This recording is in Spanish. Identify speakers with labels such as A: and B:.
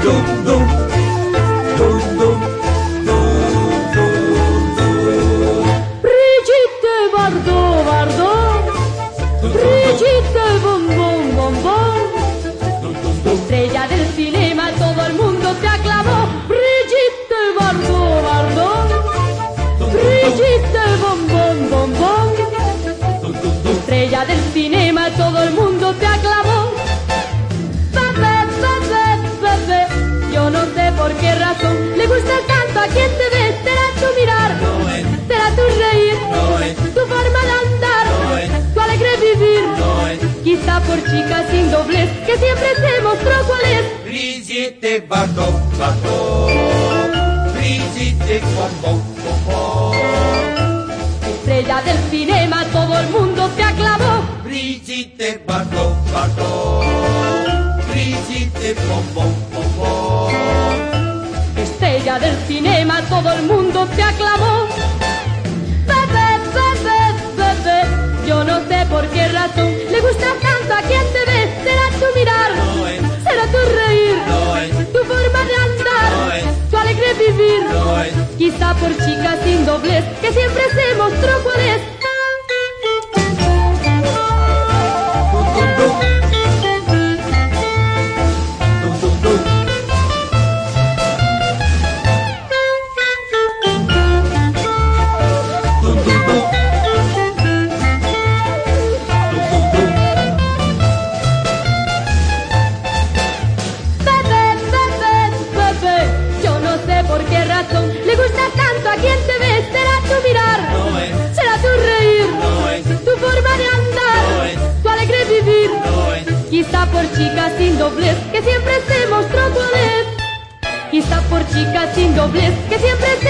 A: dum, dum, dum, dum.
B: Brigitte Bardot, Bardot, Brigitte Bom Bom Bom Bom. Estrella del cinema, todo el mundo te aclamó. Brigitte Bardot, Bardot, Brigitte Bom Bom Bom Bom. Estrella del cinema, todo el mundo te aclamó. Bebé, bebé, bebé, yo no sé por qué razón le gusta tanto a quien te ve. Será tu mirar, será tu reír, tu forma de andar, tu alegre vivir. Quizá por chica sin doblez que siempre se mostró cuál es.
A: Brigitte Bardot, Bardot, Brigitte Bom Bom Bom Bom.
B: Estrella del cinema, todo el mundo te aclamó.
A: Brigitte Bardot, Bardot, Brigitte Bom Bom Bom Bom.
B: Estrella del cinema, todo el mundo te aclamó. Bebé, bebé, bebé, yo no sé por qué razón le gusta tanto a quien te ve. Será tu mirar, será tu reír, tu forma de andar, tu alegre vivir. Quizá por chica sin doblez que siempre se mostró cuál es. Le gusta tanto a quien te ve. Será tu mirar, será tu reír, tu forma de andar, tu alegre vivir. Quizá por chica sin doblez que siempre se mostró cuál es. Quizá por chica sin doblez que siempre